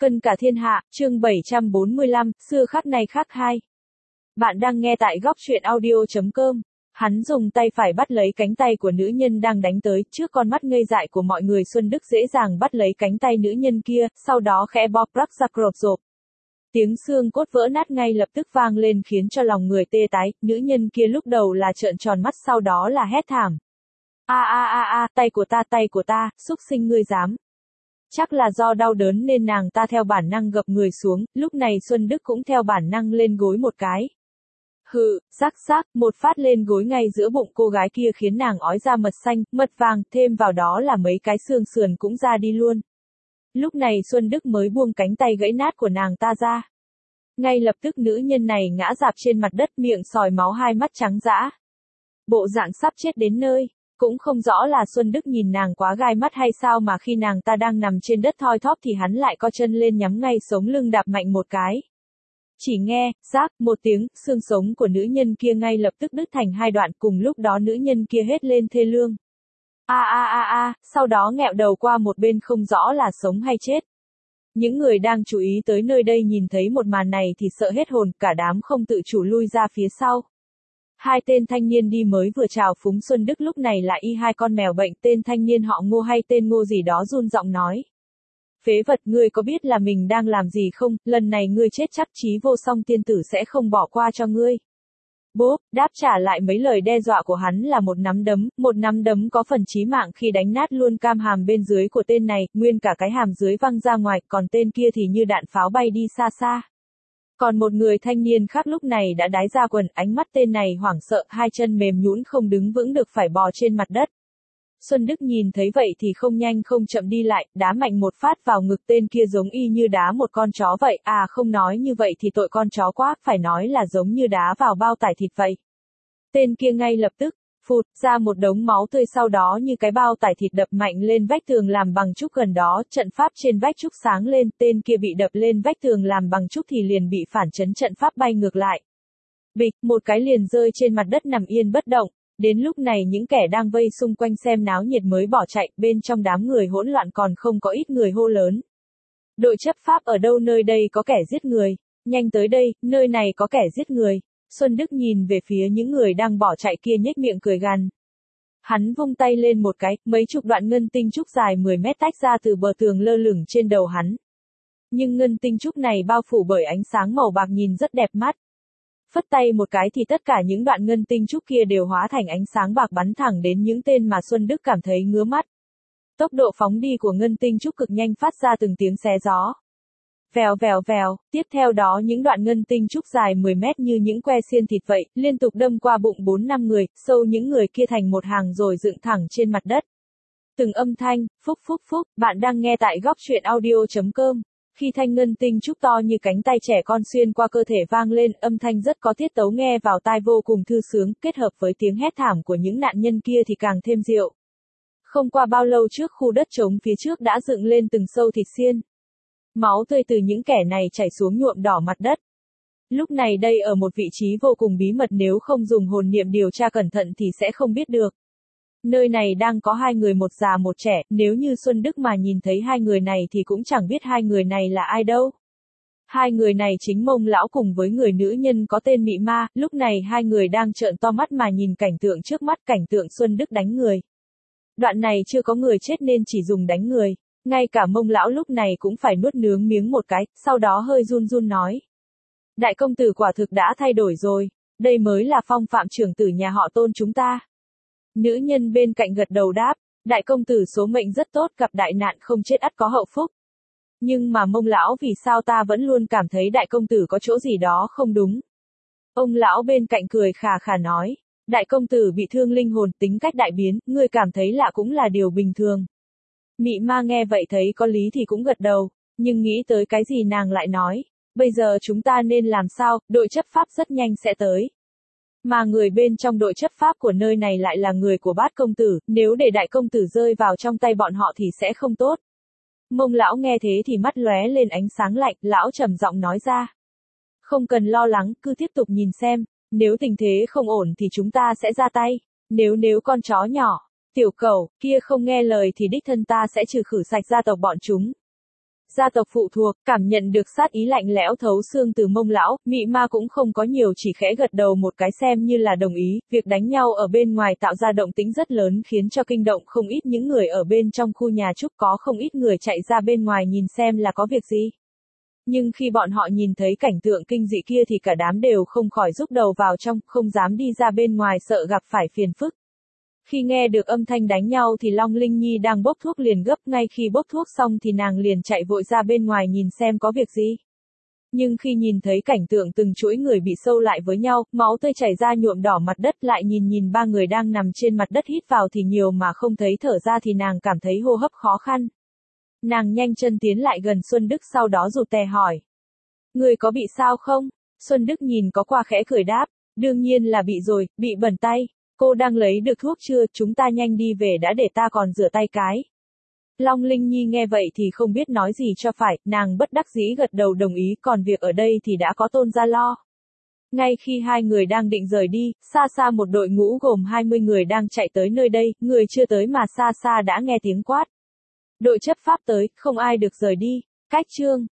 Cân cả thiên hạ, chương 745, xưa khác nay khác hai. Bạn đang nghe tại góc truyện audio.com. Hắn dùng tay phải bắt lấy cánh tay của nữ nhân đang đánh tới, trước con mắt ngây dại của mọi người Xuân Đức dễ dàng bắt lấy cánh tay nữ nhân kia, sau đó khẽ bóp rắc ra rộp rộp. Tiếng xương cốt vỡ nát ngay lập tức vang lên khiến cho lòng người tê tái, nữ nhân kia lúc đầu là trợn tròn mắt sau đó là hét thảm. Tay của ta, xúc sinh ngươi dám. Chắc là do đau đớn nên nàng ta theo bản năng gập người xuống, lúc này Xuân Đức cũng theo bản năng lên gối một cái. Hừ, rắc rắc, một phát lên gối ngay giữa bụng cô gái kia khiến nàng ói ra mật xanh, mật vàng, thêm vào đó là mấy cái xương sườn cũng ra đi luôn. Lúc này Xuân Đức mới buông cánh tay gãy nát của nàng ta ra. Ngay lập tức nữ nhân này ngã rạp trên mặt đất, miệng sòi máu, hai mắt trắng dã. Bộ dạng sắp chết đến nơi. Cũng không rõ là Xuân Đức nhìn nàng quá gai mắt hay sao mà khi nàng ta đang nằm trên đất thoi thóp thì hắn lại co chân lên nhắm ngay sống lưng đạp mạnh một cái. Chỉ nghe, rác, một tiếng, xương sống của nữ nhân kia ngay lập tức đứt thành hai đoạn, cùng lúc đó nữ nhân kia hét lên thê lương. Sau đó nghẹo đầu qua một bên không rõ là sống hay chết. Những người đang chú ý tới nơi đây nhìn thấy một màn này thì sợ hết hồn, cả đám không tự chủ lui ra phía sau. Hai tên thanh niên đi mới vừa chào phúng Xuân Đức lúc này là y hai con mèo bệnh, tên thanh niên họ Ngô hay tên Ngô gì đó run giọng nói. Phế vật, ngươi có biết là mình đang làm gì không, lần này ngươi chết chắc, Chí Vô Song tiên tử sẽ không bỏ qua cho ngươi. Bốp, đáp trả lại mấy lời đe dọa của hắn là một nắm đấm có phần chí mạng khi đánh nát luôn cam hàm bên dưới của tên này, nguyên cả cái hàm dưới văng ra ngoài, còn tên kia thì như đạn pháo bay đi xa xa. Còn một người thanh niên khác lúc này đã đái ra quần, ánh mắt tên này hoảng sợ, hai chân mềm nhũn không đứng vững được phải bò trên mặt đất. Xuân Đức nhìn thấy vậy thì không nhanh không chậm đi lại, đá mạnh một phát vào ngực tên kia giống y như đá một con chó vậy, không nói như vậy thì tội con chó quá, phải nói là giống như đá vào bao tải thịt vậy. Tên kia ngay lập tức, phụt ra một đống máu tươi, sau đó như cái bao tải thịt đập mạnh lên vách tường làm bằng trúc gần đó, trận pháp trên vách trúc sáng lên, tên kia bị đập lên vách tường làm bằng trúc thì liền bị phản chấn trận pháp bay ngược lại. Bịch, một cái liền rơi trên mặt đất nằm yên bất động. Đến lúc này những kẻ đang vây xung quanh xem náo nhiệt mới bỏ chạy, bên trong đám người hỗn loạn còn không có ít người hô lớn. Đội chấp pháp ở đâu, nơi đây có kẻ giết người, nhanh tới đây, nơi này có kẻ giết người. Xuân Đức nhìn về phía những người đang bỏ chạy kia nhếch miệng cười gằn. Hắn vung tay lên một cái, mấy chục đoạn ngân tinh trúc dài 10 mét tách ra từ bờ tường lơ lửng trên đầu hắn. Nhưng ngân tinh trúc này bao phủ bởi ánh sáng màu bạc nhìn rất đẹp mắt. Phất tay một cái thì tất cả những đoạn ngân tinh trúc kia đều hóa thành ánh sáng bạc bắn thẳng đến những tên mà Xuân Đức cảm thấy ngứa mắt. Tốc độ phóng đi của ngân tinh trúc cực nhanh, phát ra từng tiếng xé gió. Vèo vèo vèo, tiếp theo đó những đoạn ngân tinh trúc dài 10 mét như những que xiên thịt vậy, liên tục đâm qua bụng 4-5 người, sâu những người kia thành một hàng rồi dựng thẳng trên mặt đất. Từng âm thanh, phúc, bạn đang nghe tại góc truyện audio.com. Khi thanh ngân tinh trúc to như cánh tay trẻ con xuyên qua cơ thể vang lên, âm thanh rất có tiết tấu nghe vào tai vô cùng thư sướng, kết hợp với tiếng hét thảm của những nạn nhân kia thì càng thêm diệu. Không qua bao lâu trước khu đất trống phía trước đã dựng lên từng sâu thịt xiên. Máu tươi từ những kẻ này chảy xuống nhuộm đỏ mặt đất. Lúc này đây ở một vị trí vô cùng bí mật, nếu không dùng hồn niệm điều tra cẩn thận thì sẽ không biết được. Nơi này đang có hai người, một già một trẻ, nếu như Xuân Đức mà nhìn thấy hai người này thì cũng chẳng biết hai người này là ai đâu. Hai người này chính Mông lão cùng với người nữ nhân có tên Mị Ma, lúc này hai người đang trợn to mắt mà nhìn cảnh tượng trước mắt, cảnh tượng Xuân Đức đánh người. Đoạn này chưa có người chết nên chỉ dùng đánh người, ngay cả Mông lão lúc này cũng phải nuốt nướng miếng một cái, sau đó hơi run run nói. Đại công tử quả thực đã thay đổi rồi, đây mới là phong phạm trưởng tử nhà họ Tôn chúng ta. Nữ nhân bên cạnh gật đầu đáp, đại công tử số mệnh rất tốt, gặp đại nạn không chết ắt có hậu phúc. Nhưng mà Mông lão, vì sao ta vẫn luôn cảm thấy đại công tử có chỗ gì đó không đúng? Ông lão bên cạnh cười khà khà nói, đại công tử bị thương linh hồn, tính cách đại biến, ngươi cảm thấy lạ cũng là điều bình thường. Mị Ma nghe vậy thấy có lý thì cũng gật đầu, nhưng nghĩ tới cái gì nàng lại nói, bây giờ chúng ta nên làm sao, đội chấp pháp rất nhanh sẽ tới. Mà người bên trong đội chấp pháp của nơi này lại là người của Bát công tử, nếu để đại công tử rơi vào trong tay bọn họ thì sẽ không tốt. Mông lão nghe thế thì mắt lóe lên ánh sáng lạnh, lão trầm giọng nói ra. Không cần lo lắng, cứ tiếp tục nhìn xem, nếu tình thế không ổn thì chúng ta sẽ ra tay, nếu con chó nhỏ, tiểu cẩu, kia không nghe lời thì đích thân ta sẽ trừ khử sạch gia tộc bọn chúng. Gia tộc phụ thuộc, cảm nhận được sát ý lạnh lẽo thấu xương từ Mông lão, Mị Ma cũng không có nhiều, chỉ khẽ gật đầu một cái xem như là đồng ý. Việc đánh nhau ở bên ngoài tạo ra động tĩnh rất lớn khiến cho kinh động không ít những người ở bên trong khu nhà trúc, có không ít người chạy ra bên ngoài nhìn xem là có việc gì. Nhưng khi bọn họ nhìn thấy cảnh tượng kinh dị kia thì cả đám đều không khỏi rúc đầu vào trong, không dám đi ra bên ngoài sợ gặp phải phiền phức. Khi nghe được âm thanh đánh nhau thì Long Linh Nhi đang bốc thuốc liền gấp, ngay khi bốc thuốc xong thì nàng liền chạy vội ra bên ngoài nhìn xem có việc gì. Nhưng khi nhìn thấy cảnh tượng từng chuỗi người bị sâu lại với nhau, máu tươi chảy ra nhuộm đỏ mặt đất, lại nhìn ba người đang nằm trên mặt đất hít vào thì nhiều mà không thấy thở ra thì nàng cảm thấy hô hấp khó khăn. Nàng nhanh chân tiến lại gần Xuân Đức, sau đó rụt rè hỏi. Người có bị sao không? Xuân Đức nhìn có qua khẽ cười đáp. Đương nhiên là bị rồi, bị bẩn tay. Cô đang lấy được thuốc chưa, chúng ta nhanh đi về đã, để ta còn rửa tay cái. Long Linh Nhi nghe vậy thì không biết nói gì cho phải, nàng bất đắc dĩ gật đầu đồng ý, còn việc ở đây thì đã có Tôn gia lo. Ngay khi hai người đang định rời đi, xa xa một đội ngũ gồm 20 người đang chạy tới nơi đây, người chưa tới mà xa xa đã nghe tiếng quát. Đội chấp pháp tới, không ai được rời đi. Cách chương